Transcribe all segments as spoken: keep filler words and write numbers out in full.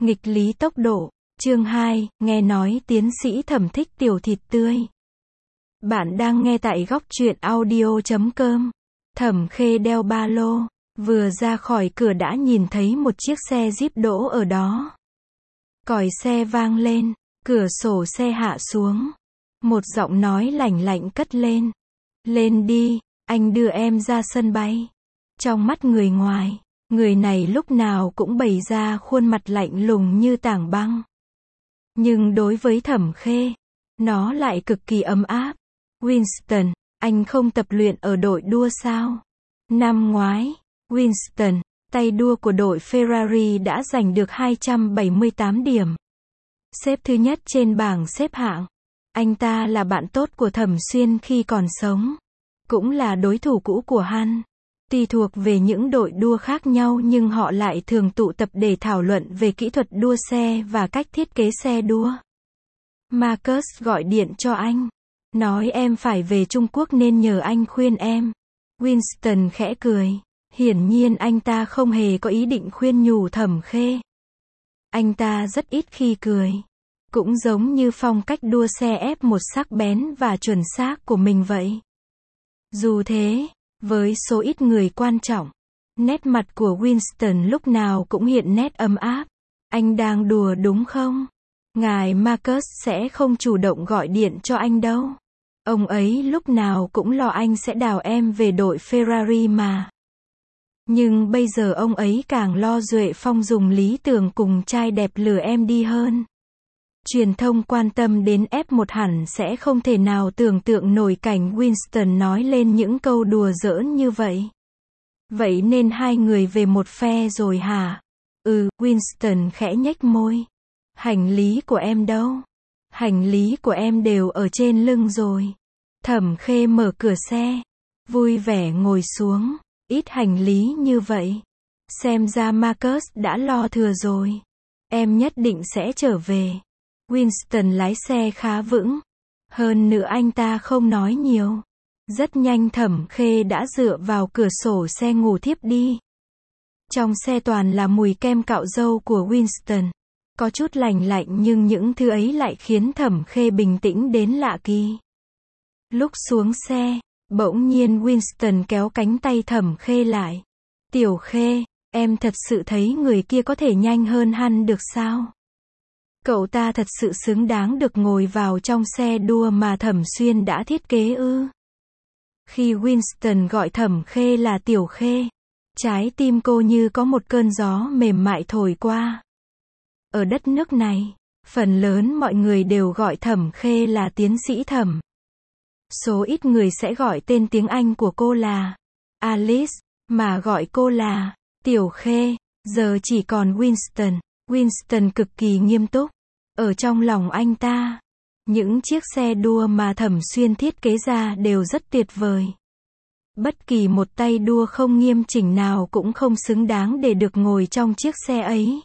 Nghịch lý tốc độ. Chương hai, nghe nói tiến sĩ Thẩm thích tiểu thịt tươi. Bạn đang nghe tại góc truyện audio chấm com. Thẩm Khê đeo ba lô, vừa ra khỏi cửa đã nhìn thấy một chiếc xe Jeep đỗ ở đó. Còi xe vang lên, cửa sổ xe hạ xuống. Một giọng nói lạnh lạnh cất lên. Lên đi, anh đưa em ra sân bay. Trong mắt người ngoài, người này lúc nào cũng bày ra khuôn mặt lạnh lùng như tảng băng. Nhưng đối với Thẩm Khê, nó lại cực kỳ ấm áp. Winston, anh không tập luyện ở đội đua sao? Năm ngoái, Winston, tay đua của đội Ferrari đã giành được hai trăm bảy mươi tám điểm. Xếp thứ nhất trên bảng xếp hạng. Anh ta là bạn tốt của Thẩm Xuyên khi còn sống. Cũng là đối thủ cũ của hắn. Tuy thuộc về những đội đua khác nhau nhưng họ lại thường tụ tập để thảo luận về kỹ thuật đua xe và cách thiết kế xe đua. Marcus gọi điện cho anh. Nói em phải về Trung Quốc nên nhờ anh khuyên em. Winston khẽ cười. Hiển nhiên anh ta không hề có ý định khuyên nhủ Thẩm Khê. Anh ta rất ít khi cười. Cũng giống như phong cách đua xe ép một sắc bén và chuẩn xác của mình vậy. Dù thế, với số ít người quan trọng, nét mặt của Winston lúc nào cũng hiện nét ấm áp. Anh đang đùa đúng không? Ngài Marcus sẽ không chủ động gọi điện cho anh đâu. Ông ấy lúc nào cũng lo anh sẽ đào em về đội Ferrari mà. Nhưng bây giờ ông ấy càng lo Duệ Phong dùng lý tưởng cùng trai đẹp lừa em đi hơn. Truyền thông quan tâm đến ép một hẳn sẽ không thể nào tưởng tượng nổi cảnh Winston nói lên những câu đùa giỡn như vậy. Vậy nên hai người về một phe rồi hả? Ừ, Winston khẽ nhếch môi. Hành lý của em đâu? Hành lý của em đều ở trên lưng rồi. Thẩm Khê mở cửa xe, vui vẻ ngồi xuống. Ít hành lý như vậy. Xem ra Marcus đã lo thừa rồi. Em nhất định sẽ trở về. Winston lái xe khá vững. Hơn nữa anh ta không nói nhiều. Rất nhanh Thẩm Khê đã dựa vào cửa sổ xe ngủ thiếp đi. Trong xe toàn là mùi kem cạo râu của Winston. Có chút lành lạnh nhưng những thứ ấy lại khiến Thẩm Khê bình tĩnh đến lạ kỳ. Lúc xuống xe, bỗng nhiên Winston kéo cánh tay Thẩm Khê lại. Tiểu Khê, em thật sự thấy người kia có thể nhanh hơn hắn được sao? Cậu ta thật sự xứng đáng được ngồi vào trong xe đua mà Thẩm Xuyên đã thiết kế ư? Khi Winston gọi Thẩm Khê là Tiểu Khê, trái tim cô như có một cơn gió mềm mại thổi qua. Ở đất nước này, phần lớn mọi người đều gọi Thẩm Khê là tiến sĩ Thẩm. Số ít người sẽ gọi tên tiếng Anh của cô là Alice, mà gọi cô là Tiểu Khê. Giờ chỉ còn Winston. Winston cực kỳ nghiêm túc. Ở trong lòng anh ta, những chiếc xe đua mà Thẩm Xuyên thiết kế ra đều rất tuyệt vời. Bất kỳ một tay đua không nghiêm chỉnh nào cũng không xứng đáng để được ngồi trong chiếc xe ấy.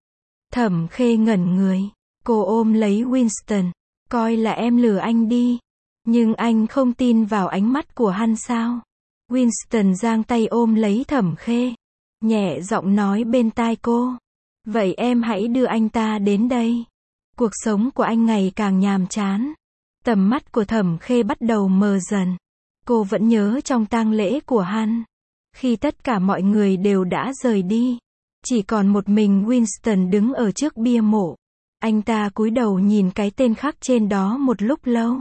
Thẩm Khê ngẩn người. Cô ôm lấy Winston. Coi là em lừa anh đi. Nhưng anh không tin vào ánh mắt của hắn sao? Winston giang tay ôm lấy Thẩm Khê. Nhẹ giọng nói bên tai cô. Vậy em hãy đưa anh ta đến đây. Cuộc sống của anh ngày càng nhàm chán. Tầm mắt của Thẩm Khê bắt đầu mờ dần. Cô vẫn nhớ trong tang lễ của hắn. Khi tất cả mọi người đều đã rời đi. Chỉ còn một mình Winston đứng ở trước bia mộ. Anh ta cúi đầu nhìn cái tên khắc trên đó một lúc lâu.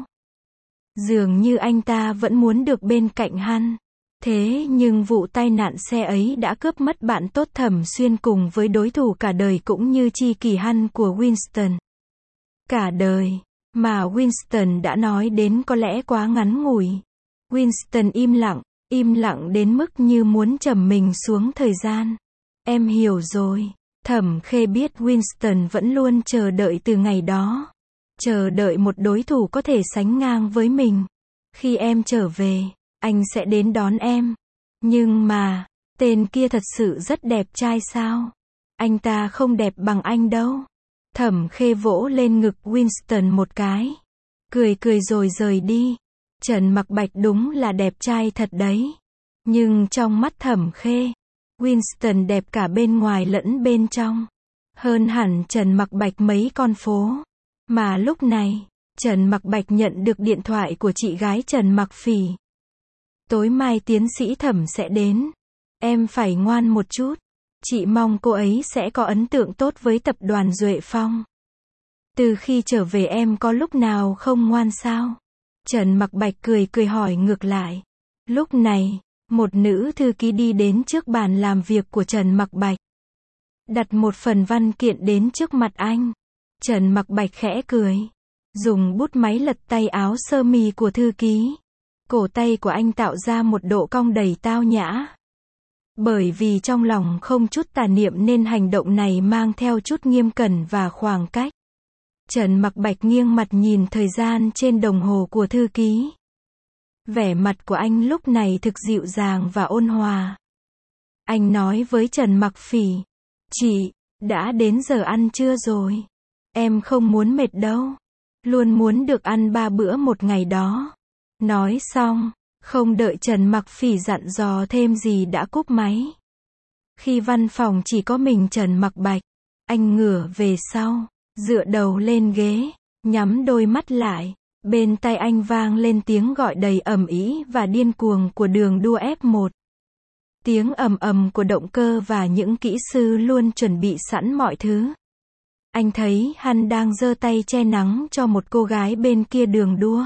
Dường như anh ta vẫn muốn được bên cạnh hắn. Thế nhưng vụ tai nạn xe ấy đã cướp mất bạn tốt Thẩm Xuyên cùng với đối thủ cả đời cũng như tri kỷ hắn của Winston. Cả đời, mà Winston đã nói đến có lẽ quá ngắn ngủi. Winston im lặng, im lặng đến mức như muốn trầm mình xuống thời gian. Em hiểu rồi. Thẩm Khê biết Winston vẫn luôn chờ đợi từ ngày đó. Chờ đợi một đối thủ có thể sánh ngang với mình. Khi em trở về, anh sẽ đến đón em. Nhưng mà, tên kia thật sự rất đẹp trai sao? Anh ta không đẹp bằng anh đâu. Thẩm Khê vỗ lên ngực Winston một cái. Cười cười rồi rời đi. Trần Mặc Bạch đúng là đẹp trai thật đấy. Nhưng trong mắt Thẩm Khê, Winston đẹp cả bên ngoài lẫn bên trong. hơn hẳn Trần Mặc Bạch mấy con phố. Mà lúc này, Trần Mặc Bạch nhận được điện thoại của chị gái Trần Mặc Phỉ. Tối mai tiến sĩ Thẩm sẽ đến. Em phải ngoan một chút. Chị mong cô ấy sẽ có ấn tượng tốt với tập đoàn Duệ Phong. Từ khi trở về em có lúc nào không ngoan sao? Trần Mặc Bạch cười cười hỏi ngược lại. Lúc này, một nữ thư ký đi đến trước bàn làm việc của Trần Mặc Bạch. Đặt một phần văn kiện đến trước mặt anh. Trần Mặc Bạch khẽ cười. Dùng bút máy lật tay áo sơ mi của thư ký. Cổ tay của anh tạo ra một độ cong đầy tao nhã. Bởi vì trong lòng không chút tà niệm nên hành động này mang theo chút nghiêm cẩn và khoảng cách. Trần Mặc Bạch nghiêng mặt nhìn thời gian trên đồng hồ của thư ký. Vẻ mặt của anh lúc này thực dịu dàng và ôn hòa. Anh nói với Trần Mặc Phỉ. Chị, đã đến giờ ăn trưa rồi. Em không muốn mệt đâu. Luôn muốn được ăn ba bữa một ngày đó. Nói xong, không đợi Trần Mặc Phỉ dặn dò thêm gì đã cúp máy. Khi văn phòng chỉ có mình Trần Mặc Bạch, anh ngửa về sau, dựa đầu lên ghế, nhắm đôi mắt lại. Bên tai anh vang lên tiếng gọi đầy ầm ĩ và điên cuồng của đường đua ép một. Tiếng ầm ầm của động cơ và những kỹ sư luôn chuẩn bị sẵn mọi thứ. Anh thấy hắn đang giơ tay che nắng cho một cô gái bên kia đường đua.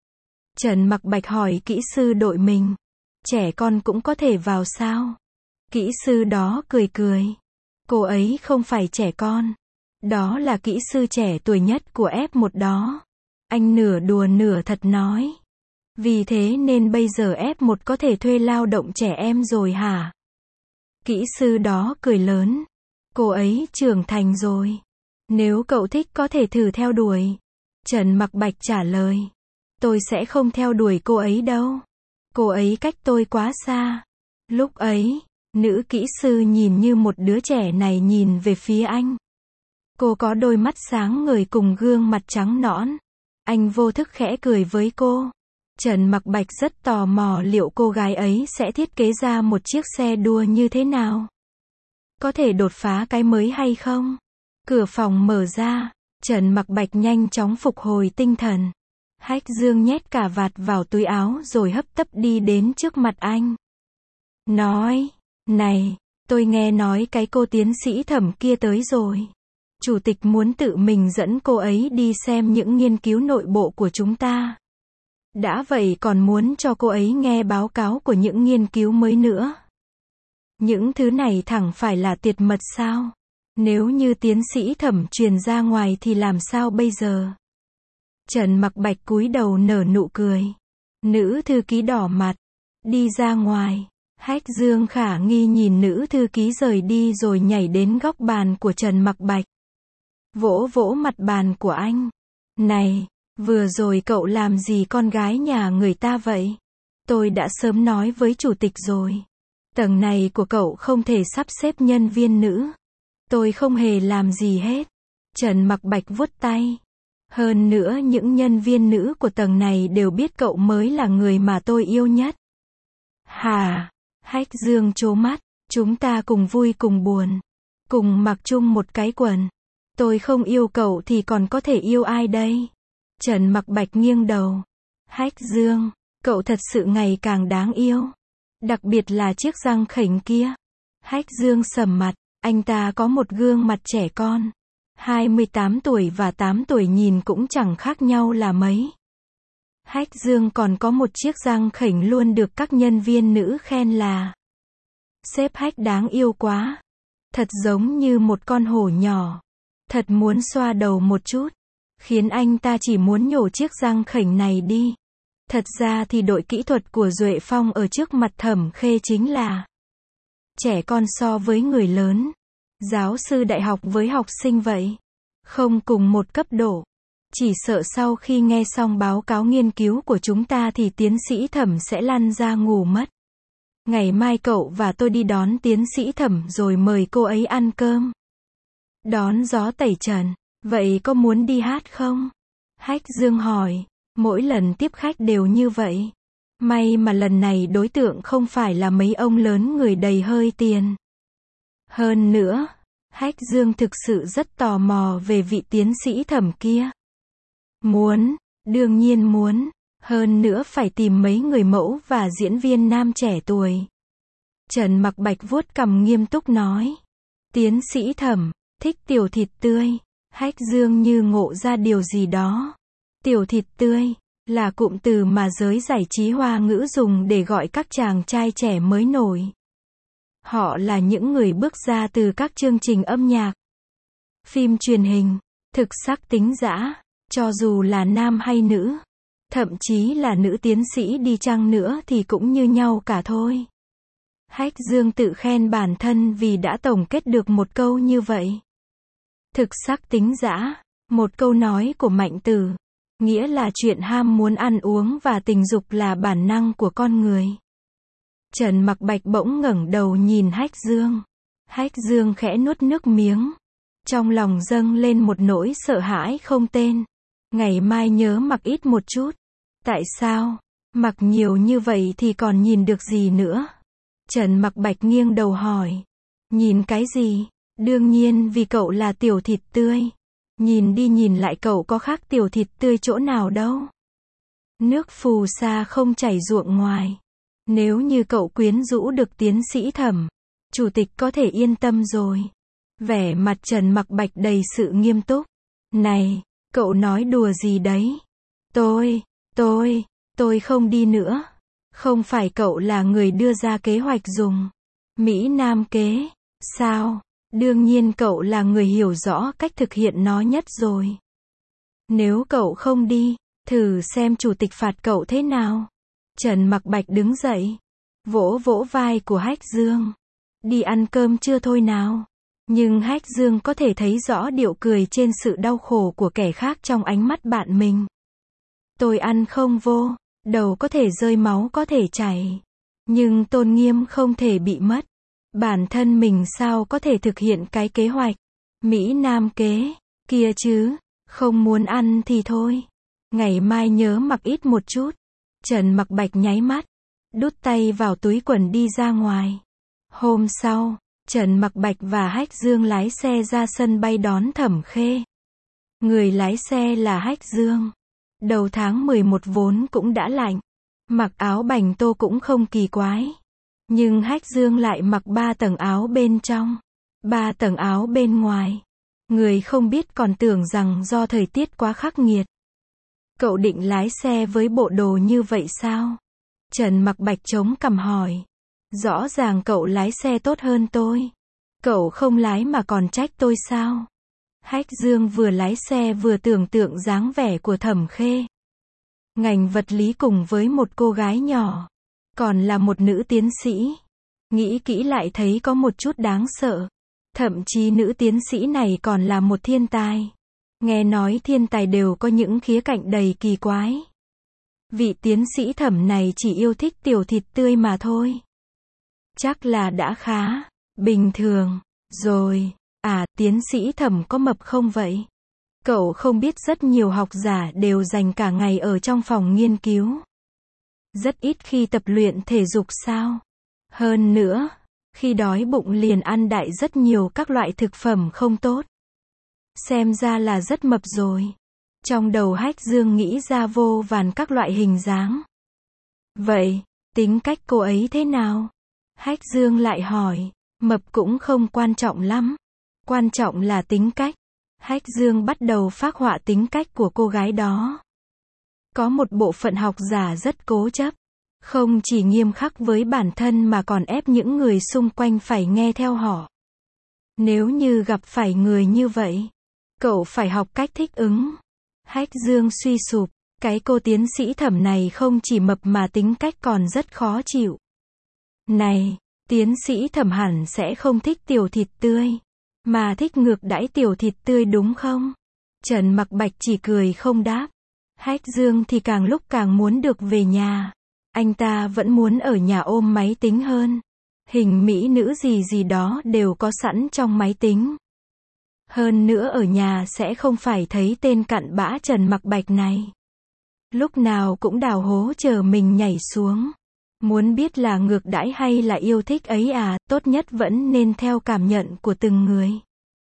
Trần Mặc Bạch hỏi kỹ sư đội mình. Trẻ con cũng có thể vào sao? Kỹ sư đó cười cười. Cô ấy không phải trẻ con. Đó là kỹ sư trẻ tuổi nhất của ép một đó. Anh nửa đùa nửa thật nói. Vì thế nên bây giờ ép một có thể thuê lao động trẻ em rồi hả? Kỹ sư đó cười lớn. Cô ấy trưởng thành rồi. Nếu cậu thích có thể thử theo đuổi. Trần Mặc Bạch trả lời. Tôi sẽ không theo đuổi cô ấy đâu. Cô ấy cách tôi quá xa. Lúc ấy, nữ kỹ sư nhìn như một đứa trẻ này nhìn về phía anh. Cô có đôi mắt sáng ngời cùng gương mặt trắng nõn. Anh vô thức khẽ cười với cô. Trần Mặc Bạch rất tò mò liệu cô gái ấy sẽ thiết kế ra một chiếc xe đua như thế nào. Có thể đột phá cái mới hay không? Cửa phòng mở ra. Trần Mặc Bạch nhanh chóng phục hồi tinh thần. Hách Dương nhét cà vạt vào túi áo rồi hấp tấp đi đến trước mặt anh. Nói, này, tôi nghe nói cái cô tiến sĩ Thẩm kia tới rồi. Chủ tịch muốn tự mình dẫn cô ấy đi xem những nghiên cứu nội bộ của chúng ta. Đã vậy còn muốn cho cô ấy nghe báo cáo của những nghiên cứu mới nữa. Những thứ này thẳng phải là tuyệt mật sao? Nếu như tiến sĩ Thẩm truyền ra ngoài thì làm sao bây giờ? Trần Mặc Bạch cúi đầu nở nụ cười. Nữ thư ký đỏ mặt. Đi ra ngoài. Hách Dương khả nghi nhìn nữ thư ký rời đi rồi nhảy đến góc bàn của Trần Mặc Bạch. Vỗ vỗ mặt bàn của anh. Này, vừa rồi cậu làm gì con gái nhà người ta vậy? Tôi đã sớm nói với chủ tịch rồi. Tầng này của cậu không thể sắp xếp nhân viên nữ. Tôi không hề làm gì hết. Trần Mặc Bạch vuốt tay. Hơn nữa những nhân viên nữ của tầng này đều biết cậu mới là người mà tôi yêu nhất. Hà, Hách Dương trố mắt. Chúng ta cùng vui cùng buồn. Cùng mặc chung một cái quần. Tôi không yêu cậu thì còn có thể yêu ai đây? Trần Mặc Bạch nghiêng đầu. Hách Dương, cậu thật sự ngày càng đáng yêu. Đặc biệt là chiếc răng khểnh kia. Hách Dương sầm mặt. Anh ta có một gương mặt trẻ con. hai mươi tám tuổi và tám tuổi nhìn cũng chẳng khác nhau là mấy. Hách Dương còn có một chiếc răng khểnh luôn được các nhân viên nữ khen là sếp Hách đáng yêu quá. Thật giống như một con hổ nhỏ. Thật muốn xoa đầu một chút. Khiến anh ta chỉ muốn nhổ chiếc răng khểnh này đi. Thật ra thì đội kỹ thuật của Duệ Phong ở trước mặt Thẩm Khê chính là trẻ con so với người lớn. Giáo sư đại học với học sinh vậy. Không cùng một cấp độ. Chỉ sợ sau khi nghe xong báo cáo nghiên cứu của chúng ta thì tiến sĩ Thẩm sẽ lăn ra ngủ mất. Ngày mai cậu và tôi đi đón tiến sĩ Thẩm rồi mời cô ấy ăn cơm. Đón gió tẩy trần. Vậy có muốn đi hát không? Hách Dương hỏi. Mỗi lần tiếp khách đều như vậy. May mà lần này đối tượng không phải là mấy ông lớn người đầy hơi tiền. Hơn nữa, Hách Dương thực sự rất tò mò về vị tiến sĩ Thẩm kia. Muốn, đương nhiên muốn, hơn nữa phải tìm mấy người mẫu và diễn viên nam trẻ tuổi. Trần Mặc Bạch vuốt cằm nghiêm túc nói. Tiến sĩ Thẩm, thích tiểu thịt tươi. Hách Dương như ngộ ra điều gì đó. Tiểu thịt tươi, là cụm từ mà giới giải trí Hoa ngữ dùng để gọi các chàng trai trẻ mới nổi. Họ là những người bước ra từ các chương trình âm nhạc, phim truyền hình, thực sắc tính dã, cho dù là nam hay nữ, thậm chí là nữ tiến sĩ đi chăng nữa thì cũng như nhau cả thôi. Hách Dương tự khen bản thân vì đã tổng kết được một câu như vậy. Thực sắc tính dã, một câu nói của Mạnh Tử, nghĩa là chuyện ham muốn ăn uống và tình dục là bản năng của con người. Trần Mặc Bạch bỗng ngẩng đầu nhìn Hách Dương. Hách Dương khẽ nuốt nước miếng. Trong lòng dâng lên một nỗi sợ hãi không tên. Ngày mai nhớ mặc ít một chút. Tại sao? Mặc nhiều như vậy thì còn nhìn được gì nữa? Trần Mặc Bạch nghiêng đầu hỏi. Nhìn cái gì? Đương nhiên vì cậu là tiểu thịt tươi. Nhìn đi nhìn lại cậu có khác tiểu thịt tươi chỗ nào đâu. Nước phù sa không chảy ruộng ngoài. Nếu như cậu quyến rũ được tiến sĩ Thẩm, chủ tịch có thể yên tâm rồi. Vẻ mặt Trần Mặc Bạch đầy sự nghiêm túc. Này, cậu nói đùa gì đấy? Tôi, tôi, tôi không đi nữa. Không phải cậu là người đưa ra kế hoạch dùng Mỹ Nam kế, sao? Đương nhiên cậu là người hiểu rõ cách thực hiện nó nhất rồi. Nếu cậu không đi, thử xem chủ tịch phạt cậu thế nào. Trần Mặc Bạch đứng dậy, vỗ vỗ vai của Hách Dương. Đi ăn cơm chưa thôi nào? Nhưng Hách Dương có thể thấy rõ điệu cười trên sự đau khổ của kẻ khác trong ánh mắt bạn mình. Tôi ăn không vô, đầu có thể rơi máu có thể chảy. Nhưng tôn nghiêm không thể bị mất. Bản thân mình sao có thể thực hiện cái kế hoạch Mỹ Nam kế kia chứ? Không muốn ăn thì thôi. Ngày mai nhớ mặc ít một chút. Trần Mặc Bạch nháy mắt, đút tay vào túi quần đi ra ngoài. Hôm sau, Trần Mặc Bạch và Hách Dương lái xe ra sân bay đón Thẩm Khê. Người lái xe là Hách Dương. Đầu tháng mười một vốn cũng đã lạnh, mặc áo bành tô cũng không kỳ quái. Nhưng Hách Dương lại mặc ba tầng áo bên trong, ba tầng áo bên ngoài. Người không biết còn tưởng rằng do thời tiết quá khắc nghiệt. Cậu định lái xe với bộ đồ như vậy sao? Trần Mặc Bạch chống cằm hỏi. Rõ ràng cậu lái xe tốt hơn tôi. Cậu không lái mà còn trách tôi sao? Hách Dương vừa lái xe vừa tưởng tượng dáng vẻ của Thẩm Khê. Ngành vật lý cùng với một cô gái nhỏ. Còn là một nữ tiến sĩ. Nghĩ kỹ lại thấy có một chút đáng sợ. Thậm chí nữ tiến sĩ này còn là một thiên tài. Nghe nói thiên tài đều có những khía cạnh đầy kỳ quái. Vị tiến sĩ Thẩm này chỉ yêu thích tiểu thịt tươi mà thôi. Chắc là đã khá bình thường rồi. À, tiến sĩ Thẩm có mập không vậy? Cậu không biết rất nhiều học giả đều dành cả ngày ở trong phòng nghiên cứu. Rất ít khi tập luyện thể dục sao? Hơn nữa, khi đói bụng liền ăn đại rất nhiều các loại thực phẩm không tốt. Xem ra là rất mập rồi. Trong đầu Hách Dương nghĩ ra vô vàn các loại hình dáng. Vậy, tính cách cô ấy thế nào? Hách Dương lại hỏi. Mập cũng không quan trọng lắm. Quan trọng là tính cách. Hách Dương bắt đầu phác họa tính cách của cô gái đó. Có một bộ phận học giả rất cố chấp. Không chỉ nghiêm khắc với bản thân mà còn ép những người xung quanh phải nghe theo họ. Nếu như gặp phải người như vậy, cậu phải học cách thích ứng. Hách Dương suy sụp. Cái cô tiến sĩ Thẩm này không chỉ mập mà tính cách còn rất khó chịu. Này, tiến sĩ Thẩm hẳn sẽ không thích tiểu thịt tươi. Mà thích ngược đãi tiểu thịt tươi đúng không? Trần Mặc Bạch chỉ cười không đáp. Hách Dương thì càng lúc càng muốn được về nhà. Anh ta vẫn muốn ở nhà ôm máy tính hơn. Hình mỹ nữ gì gì đó đều có sẵn trong máy tính. Hơn nữa ở nhà sẽ không phải thấy tên cặn bã Trần Mặc Bạch này. Lúc nào cũng đào hố chờ mình nhảy xuống. Muốn biết là ngược đãi hay là yêu thích ấy à, tốt nhất vẫn nên theo cảm nhận của từng người.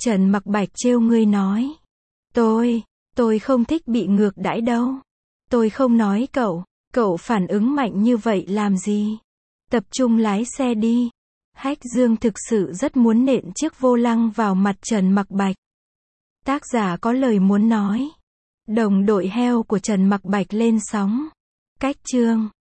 Trần Mặc Bạch trêu ngươi nói. Tôi, tôi không thích bị ngược đãi đâu. Tôi không nói cậu, cậu phản ứng mạnh như vậy làm gì? Tập trung lái xe đi. Hách Dương thực sự rất muốn nện chiếc vô lăng vào mặt Trần Mặc Bạch. Tác giả có lời muốn nói. Đồng đội heo của Trần Mặc Bạch lên sóng. Cách chương